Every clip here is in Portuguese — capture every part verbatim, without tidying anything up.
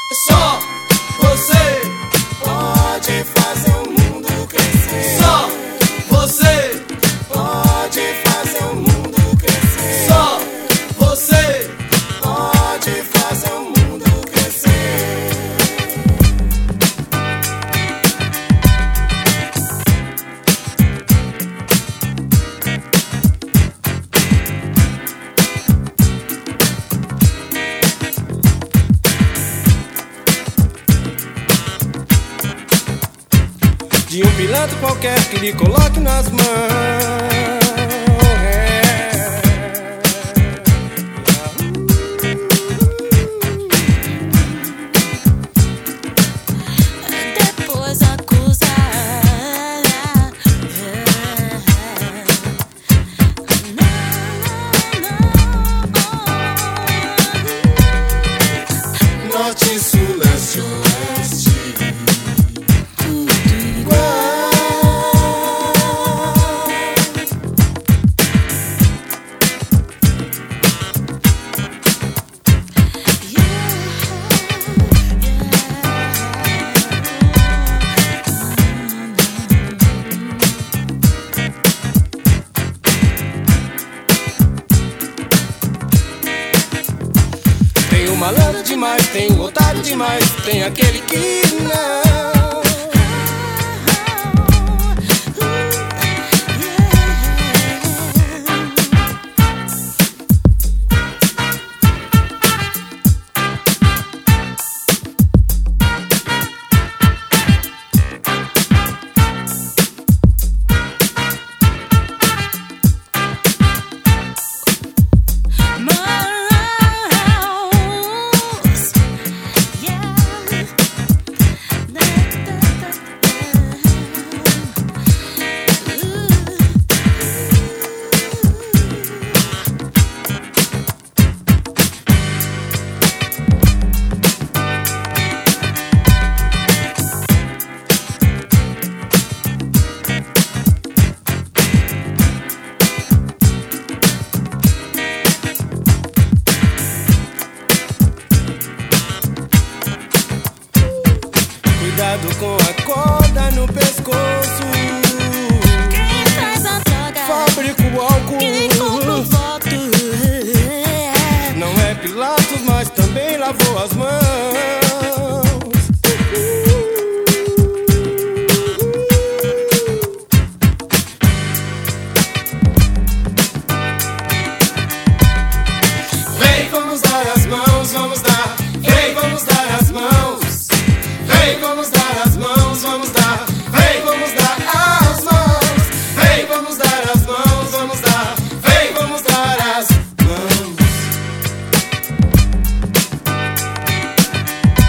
Só você pode fazer o mundo crescer. Só você pode fazer o mundo crescer. Só você pode fazer o mundo crescer. De um pilantra qualquer que lhe coloque nas mãos. É. Depois acusar. Norte, sul, leste, oeste. Tem o malandro demais, tem o otário demais, tem aquele que não. Cuidado com a corda no pescoço. Quem traz a droga? Fabrica o álcool. Quem compra o voto? Não é Pilatos, mas também lavou as mãos. Vem, vamos dar as mãos, vamos dar. Vem, vamos dar as mãos. Vem, vamos dar as mãos, vamos dar. Vem, vamos dar as mãos. Vem, vamos dar as mãos, vamos dar. Vem, vamos dar as mãos.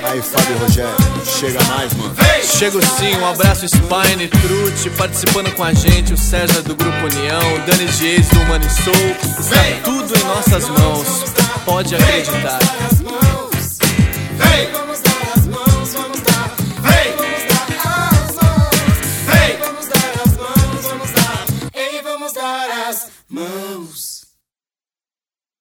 Aí, Fábio Rogério, chega mais, mano. Chego sim, um abraço Spine, Trute, participando com a gente, o César do Grupo União, o Dani Dias do Money Soul. Está tudo em nossas mãos, pode acreditar. Vem, vamos